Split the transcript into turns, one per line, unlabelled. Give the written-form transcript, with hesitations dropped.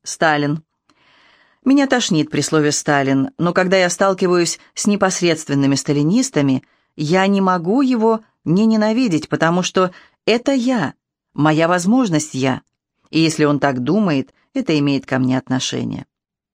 Сталин. Меня тошнит при слове «Сталин», но когда я сталкиваюсь с непосредственными сталинистами, я не могу его не ненавидеть, потому что это я, моя возможность я. И если он так думает, это имеет ко мне отношение.